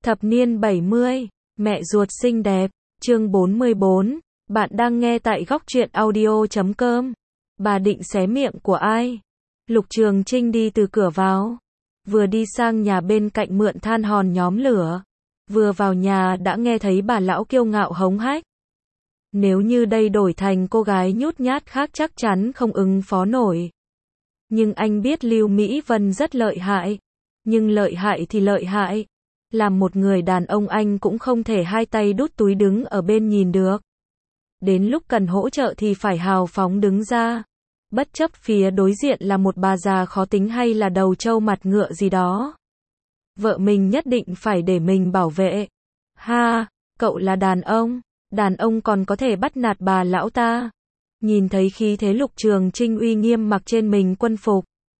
Thập niên 70, mẹ ruột xinh đẹp, chương 44, bạn đang nghe tại góc truyện audio.com. Bà định xé miệng của ai? Lục Trường Trinh đi từ cửa vào, vừa đi sang nhà bên cạnh mượn than hòn nhóm lửa, vừa vào nhà đã nghe thấy bà lão kiêu ngạo hống hách. Nếu như đây đổi thành cô gái nhút nhát khác chắc chắn không ứng phó nổi. Nhưng anh biết Lưu Mỹ Vân rất lợi hại, nhưng lợi hại thì lợi hại. Làm một người đàn ông anh cũng không thể hai tay đút túi đứng ở bên nhìn được. Đến lúc cần hỗ trợ thì phải hào phóng đứng ra. Bất chấp phía đối diện là một bà già khó tính hay là đầu trâu mặt ngựa gì đó. Vợ mình nhất định phải để mình bảo vệ. Ha, cậu là đàn ông còn có thể bắt nạt bà lão ta. Nhìn thấy khí thế Lục Trường Trinh uy nghiêm mặc trên mình quân phục.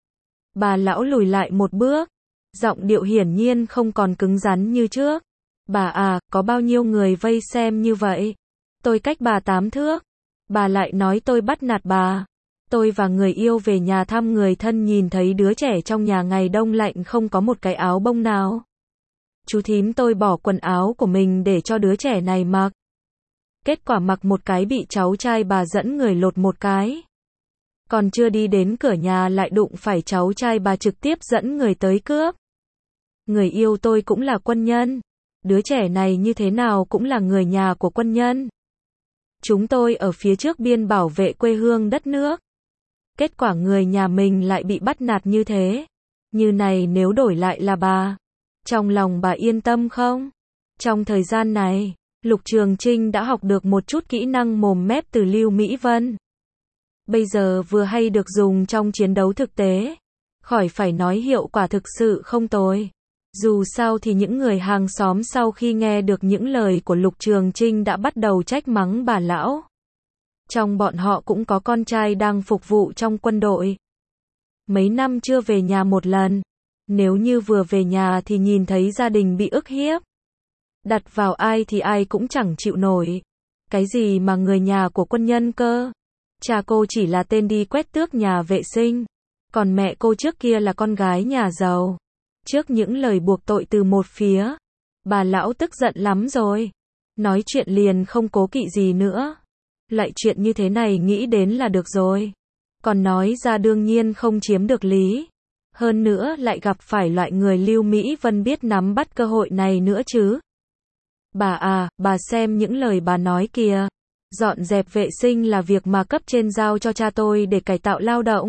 Bà lão lùi lại một bước. Giọng điệu hiển nhiên không còn cứng rắn như trước. Bà à, có bao nhiêu người vây xem như vậy? Tôi cách bà 8 thước. Bà lại nói tôi bắt nạt bà. Tôi và người yêu về nhà thăm người thân nhìn thấy đứa trẻ trong nhà ngày đông lạnh không có một cái áo bông nào. Chú thím tôi bỏ quần áo của mình để cho đứa trẻ này mặc. Kết quả mặc một cái bị cháu trai bà dẫn người lột một cái. Còn chưa đi đến cửa nhà lại đụng phải cháu trai bà trực tiếp dẫn người tới cướp. Người yêu tôi cũng là quân nhân. Đứa trẻ này như thế nào cũng là người nhà của quân nhân. Chúng tôi ở phía trước biên bảo vệ quê hương đất nước. Kết quả người nhà mình lại bị bắt nạt như thế. Như này nếu đổi lại là bà. Trong lòng bà yên tâm không? Trong thời gian này, Lục Trường Trinh đã học được một chút kỹ năng mồm mép từ Lưu Mỹ Vân. Bây giờ vừa hay được dùng trong chiến đấu thực tế. Khỏi phải nói hiệu quả thực sự không tồi. Dù sao thì những người hàng xóm sau khi nghe được những lời của Lục Trường Trinh đã bắt đầu trách mắng bà lão. Trong bọn họ cũng có con trai đang phục vụ trong quân đội. Mấy năm chưa về nhà một lần. Nếu như vừa về nhà thì nhìn thấy gia đình bị ức hiếp. Đặt vào ai thì ai cũng chẳng chịu nổi. Cái gì mà người nhà của quân nhân cơ? Cha cô chỉ là tên đi quét tước nhà vệ sinh. Còn mẹ cô trước kia là con gái nhà giàu. Trước những lời buộc tội từ một phía, bà lão tức giận lắm rồi. Nói chuyện liền không cố kỵ gì nữa. Lại chuyện như thế này nghĩ đến là được rồi. Còn nói ra đương nhiên không chiếm được lý. Hơn nữa lại gặp phải loại người Lưu Mỹ Vân biết nắm bắt cơ hội này nữa chứ. Bà à, bà xem những lời bà nói kìa. Dọn dẹp vệ sinh là việc mà cấp trên giao cho cha tôi để cải tạo lao động.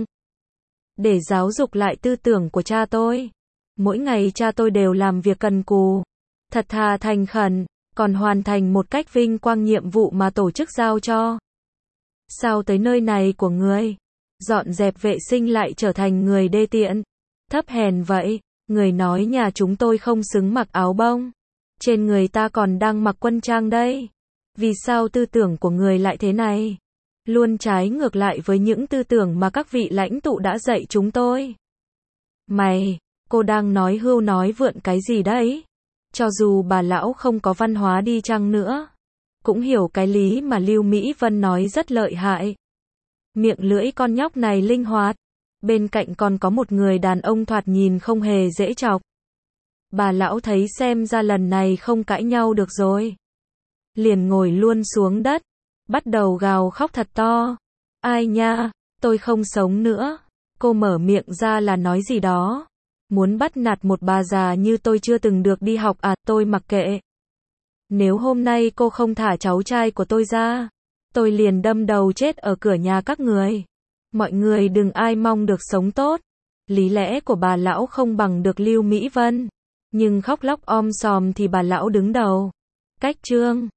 Để giáo dục lại tư tưởng của cha tôi. Mỗi ngày cha tôi đều làm việc cần cù, thật thà thành khẩn, còn hoàn thành một cách vinh quang nhiệm vụ mà tổ chức giao cho. Sao tới nơi này của người, dọn dẹp vệ sinh lại trở thành người đê tiện, thấp hèn vậy? Người nói nhà chúng tôi không xứng mặc áo bông, trên người ta còn đang mặc quân trang đây. Vì sao tư tưởng của người lại thế này? Luôn trái ngược lại với những tư tưởng mà các vị lãnh tụ đã dạy chúng tôi. Mày... Cô đang nói hưu nói vượn cái gì đấy? Cho dù bà lão không có văn hóa đi chăng nữa, cũng hiểu cái lý mà Lưu Mỹ Vân nói rất lợi hại. Miệng lưỡi con nhóc này linh hoạt. Bên cạnh còn có một người đàn ông thoạt nhìn không hề dễ chọc. Bà lão thấy xem ra lần này không cãi nhau được rồi. Liền ngồi luôn xuống đất, bắt đầu gào khóc thật to. Ai nha, tôi không sống nữa. Cô mở miệng ra là nói gì đó. Muốn bắt nạt một bà già như tôi chưa từng được đi học à, tôi mặc kệ. Nếu hôm nay cô không thả cháu trai của tôi ra, tôi liền đâm đầu chết ở cửa nhà các người. Mọi người đừng ai mong được sống tốt. Lý lẽ của bà lão không bằng được Lưu Mỹ Vân. Nhưng khóc lóc om sòm thì bà lão đứng đầu. Cách chương